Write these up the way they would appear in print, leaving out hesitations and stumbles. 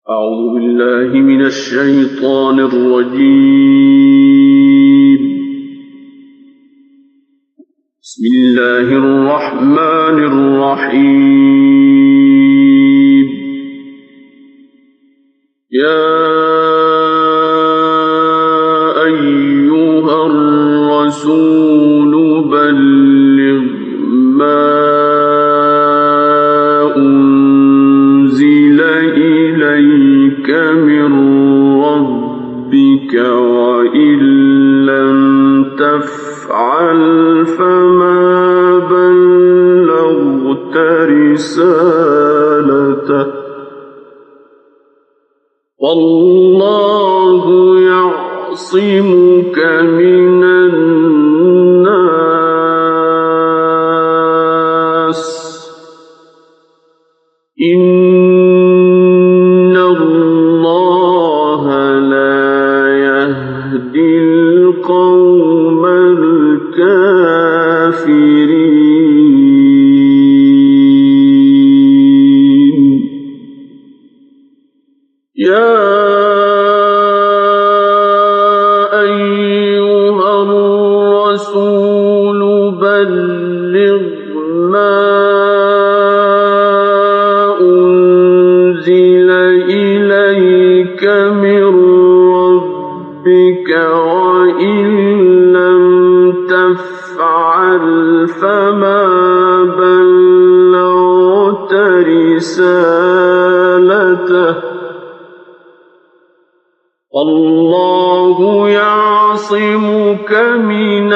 أعوذ بالله من الشيطان الرجيم. بسم الله الرحمن الرحيم. يا أيها الرسول بلغ ما أنزل إليك من ربك وإن لم تفعل فما بلغت رسالته والله يعصمك من الناس إن الله لا يهدي القوم الكافرين. يا أيها الرسول بلغ ما أنزل إليك من ربك وإن لم تفعل فما بلغت رسالته والله يعصمك من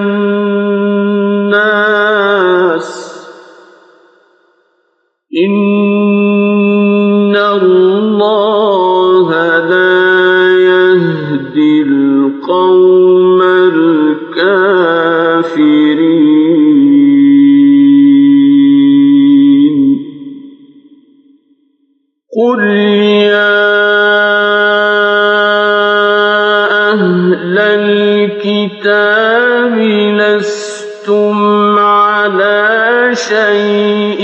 الناس إن الله لا يهدي القوم الكافرين. قل يا أهل الكتاب لستم على شيء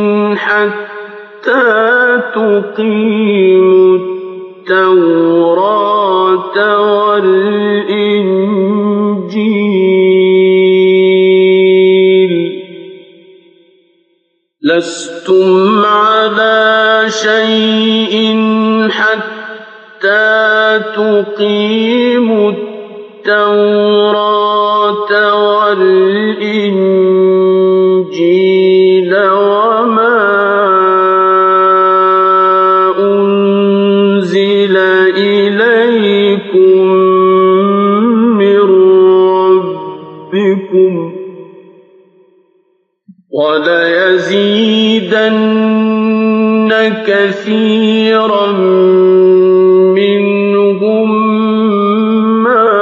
حتى تقيموا التوراة والإنجيل لستم على شيء حتى تقيموا التوراة والإنجيل وما أنزل إليكم من ربكم وليزيدن كثيرا منهم ما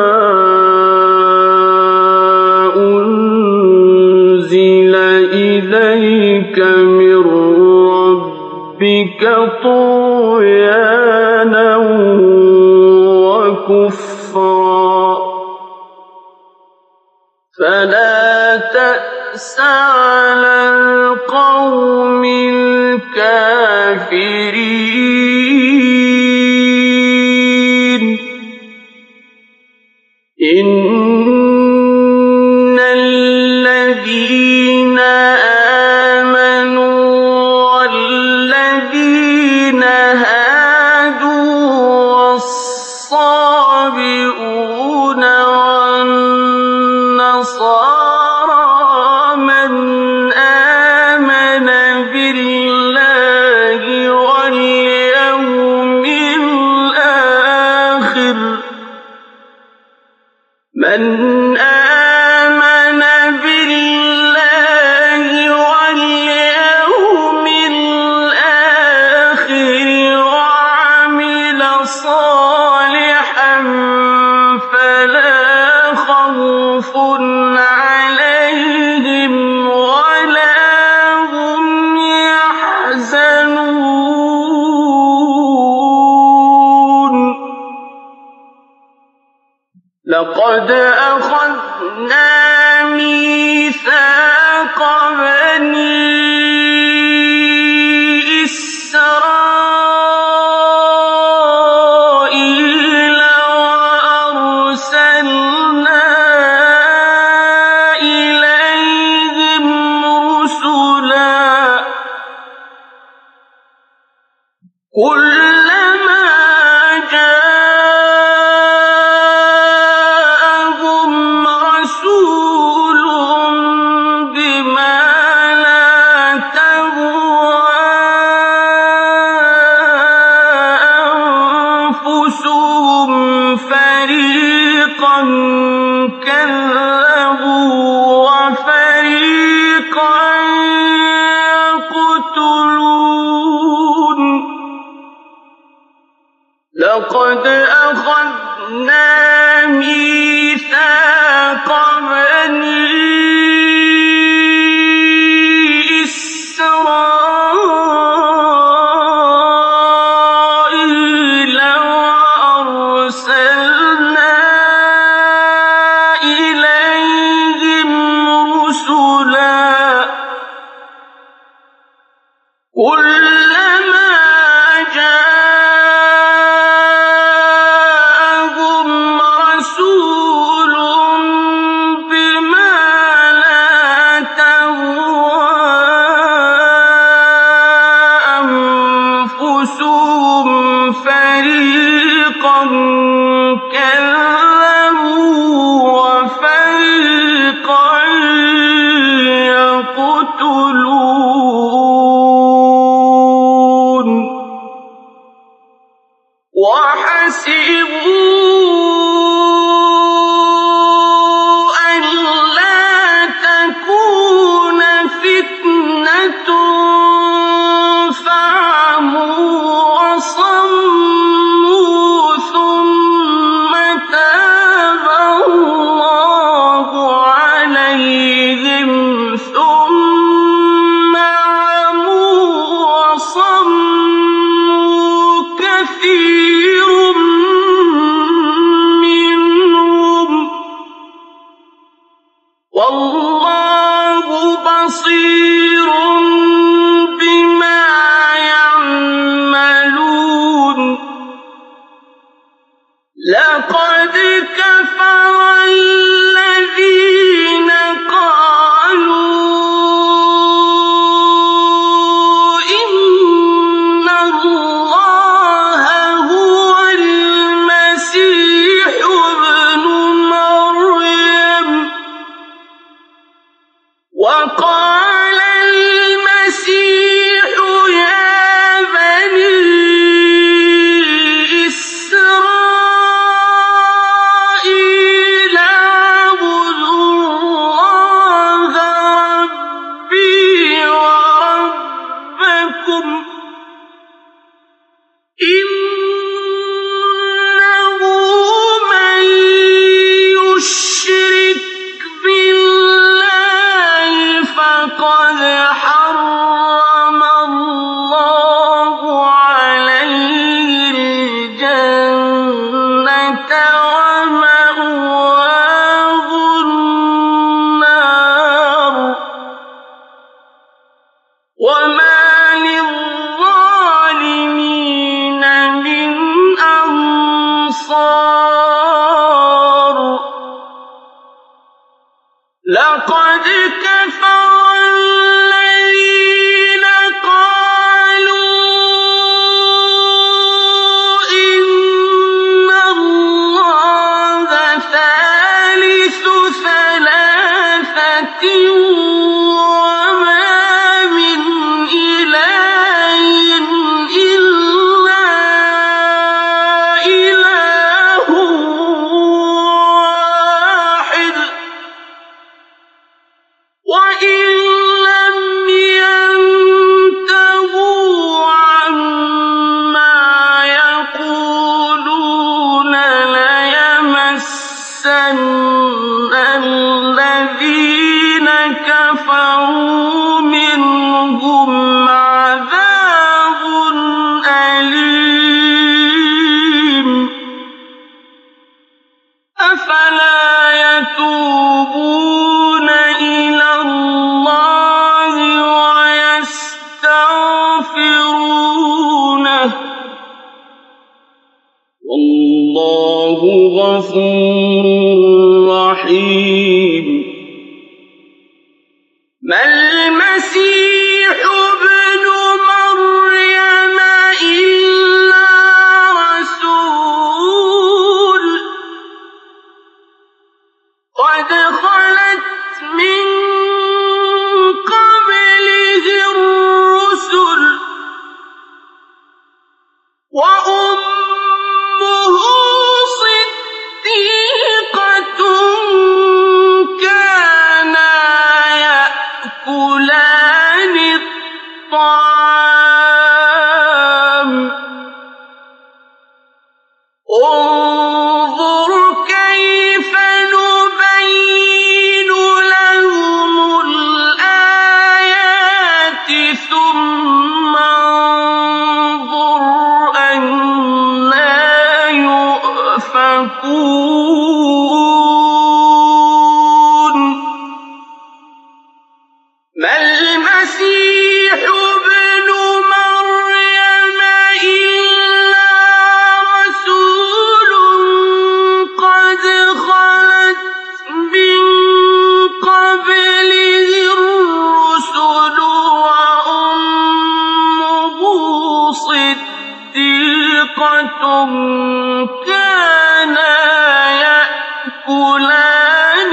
أنزل إليك من ربك طغيانا وكفرا فلا تأس على القوم الكافرين. إن الذين آمنوا والذين هادوا والصابئون والنصارى من آمن بالله واليوم الآخر وعمل صالحا فلا خوف عليهم ولا هم يحزنون. لقد أخذنا ميثاق بني إسرائيل كلما جاءهم رسول بما لا تهوى أنفسهم فريقا كذبوا وفريقا يقتلون لقد أخذنا ميثاق بني إسرائيل وأرسلنا إليهم رسلا كلما جاءهم رسول بما لا تهوى أنفسهم فريقا كذبوا وفريقا يقتلون وحسبوا ألا تكون فتنة فعموا وصموا ثم تاب الله عليهم ثم عموا وصموا كثير منهم والله بصير بما يعملون لقد كفر الذين قالوا إن الله هو المسيح ابن مريم وقال المسيح يا بني إسرائيل اعبدوا الله ربي وربكم إنه من يشرك بالله فقد حرم الله عليه الجنة ومأواه النار وما للظالمين من أنصار لقد كفر الذين قالوا إن الله ثالث ثلاثة وما من إله إلا إله واحد وإن لم ينتهوا عما يقولون ليمسن الذين كفروا منهم عذاب أليم أفلا يتوبون إلى الله ويستغفرونه والله غفور رحيم ما المسيح ابن مريم إلا وأمه صديقة كانا يأكلان الطعام انظر كيف نبين لهم الآيات ثم انظر أنى يؤفكون ما المسيح ابن مريم إلا رسول قد خلت من قبله الرسل وأمه صديقة كانا يأكلان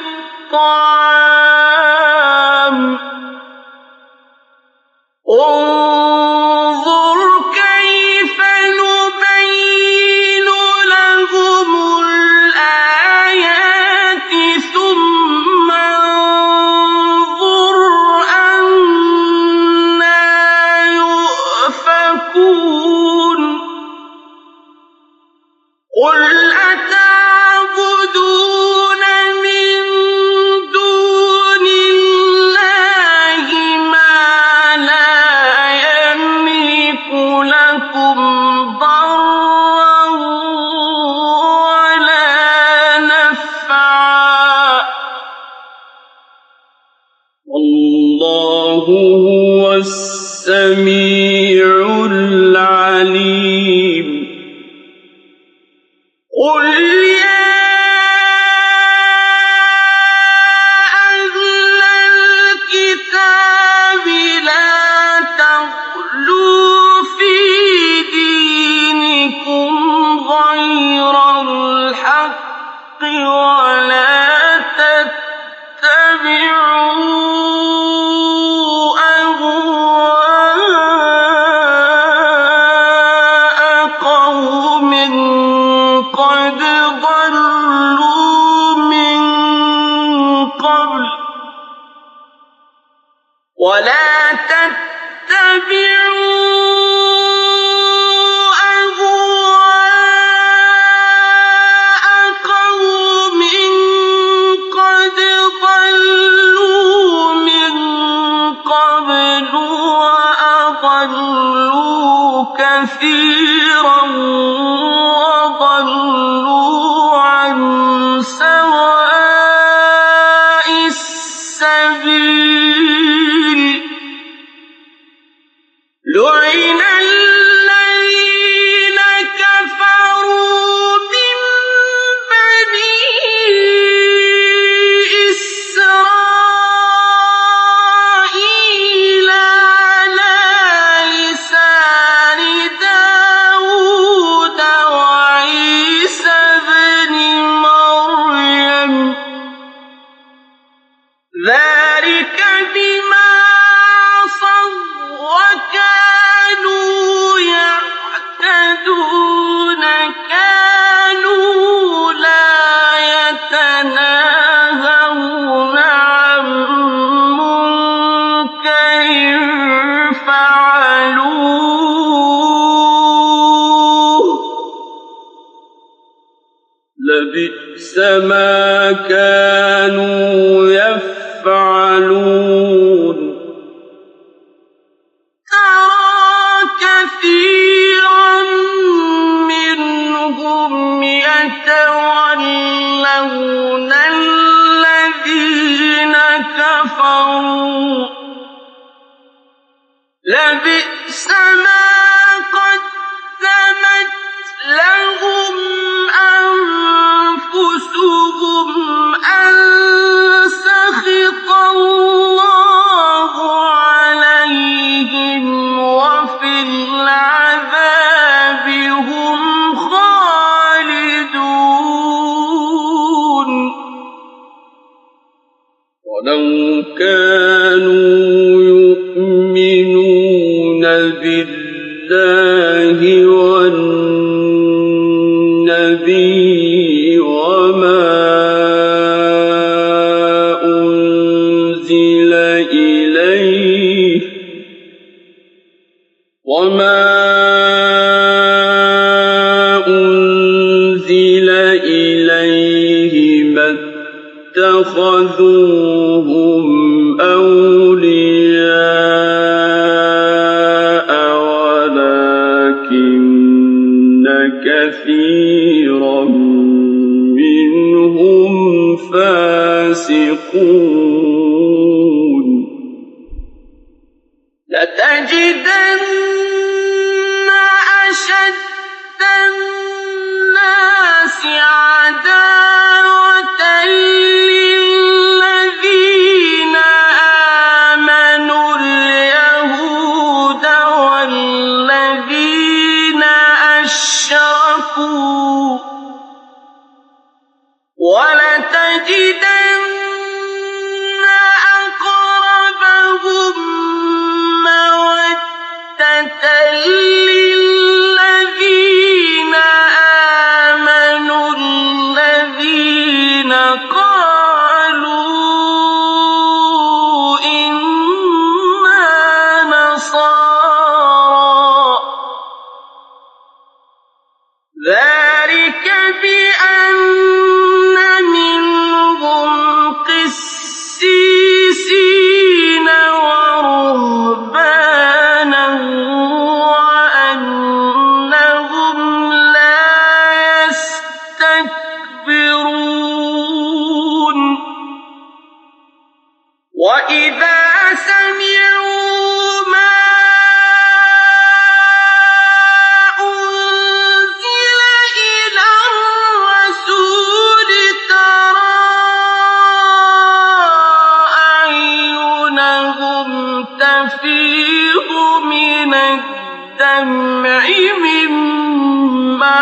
الطعام انظر كيف نبين لهم الآيات ثم انظر أنى يؤفكون قل أتعبدون من دون الله ما لا يملك لكم ضرا ولا نفعا والله هو السميع العليم قل يا أهل الكتاب لا تغلوا في دينكم غير الحق ولا تتبعوا أهواء قوم قد ضلوا من قبل ولا تتبعوا أهواء قوم قد ضلوا من قبل وأضلوا كثيرا وضلوا عن سواء السبيل لعن الذين كفروا من بني إسرائيل على لسان داود وعيسى بن مريم ذلك بما عصوا وكانوا يعتدون كانوا لا يتناهون عن منكر فعلوه لبئس ما كانوا يفعلون ترى كثيرا منهم يتولون الذين كفروا لبئس ما قدمت لهم أنفسهم أن سخط الله عليهم وفي العذاب هم خالدون ولو كانوا يؤمنون بالله والنبي وما أنزل إليه ما اتخذوهم أولياء ولكن كثيرا منهم فاسقون لتجدن أشد الناس عداوة للذين آمنوا اليهود والذين أشركوا ولتجدن أقربهم مودة للذين آمنوا الذين قالوا إنا نصارى ذلك بأن منهم قسيسين ورهبانا وأنهم لا يستكبرون وإذا سمعوا ما أنزل إلى الرسول ترى أعينهم تفيض من الدمع مما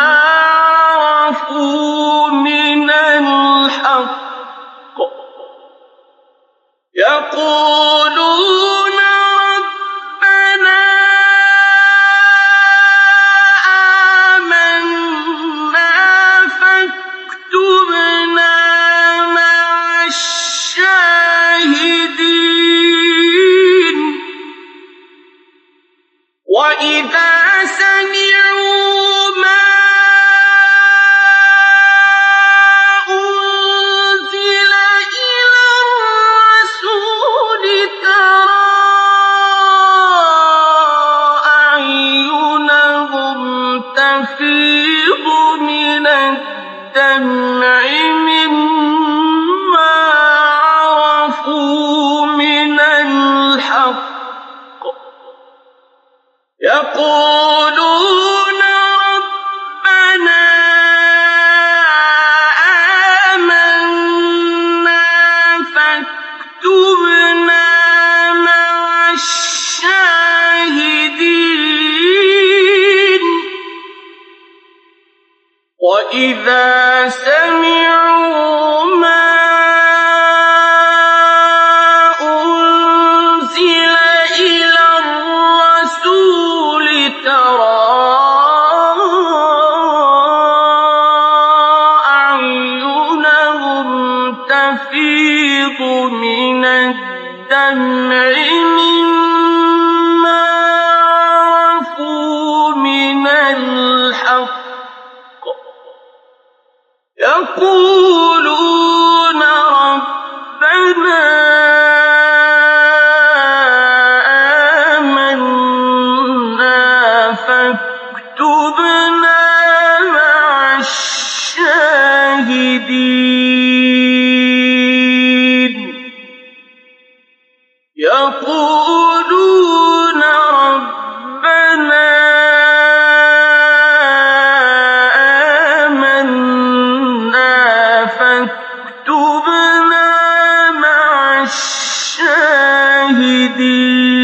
عرفوا من الحق يقولون ربنا آمنا فاكتبنا مع الشاهدين وإذا سمعوا ما أنزل إلى الرسول ترى أعينهم تفيض من الدمع مما عرفوا من الحق يقولون ربنا آمنا فاكتبنا مع الشاهدين وإذا سمعوا ما أنزل إلى الرسول ترى أعينهم تفيض من الدمع مما عرفوا من الحق يقولون ربنا آمنا فاكتبنا مع الشاهدين يقولون ربنا آمنا فاكتبنا مع الشاهدين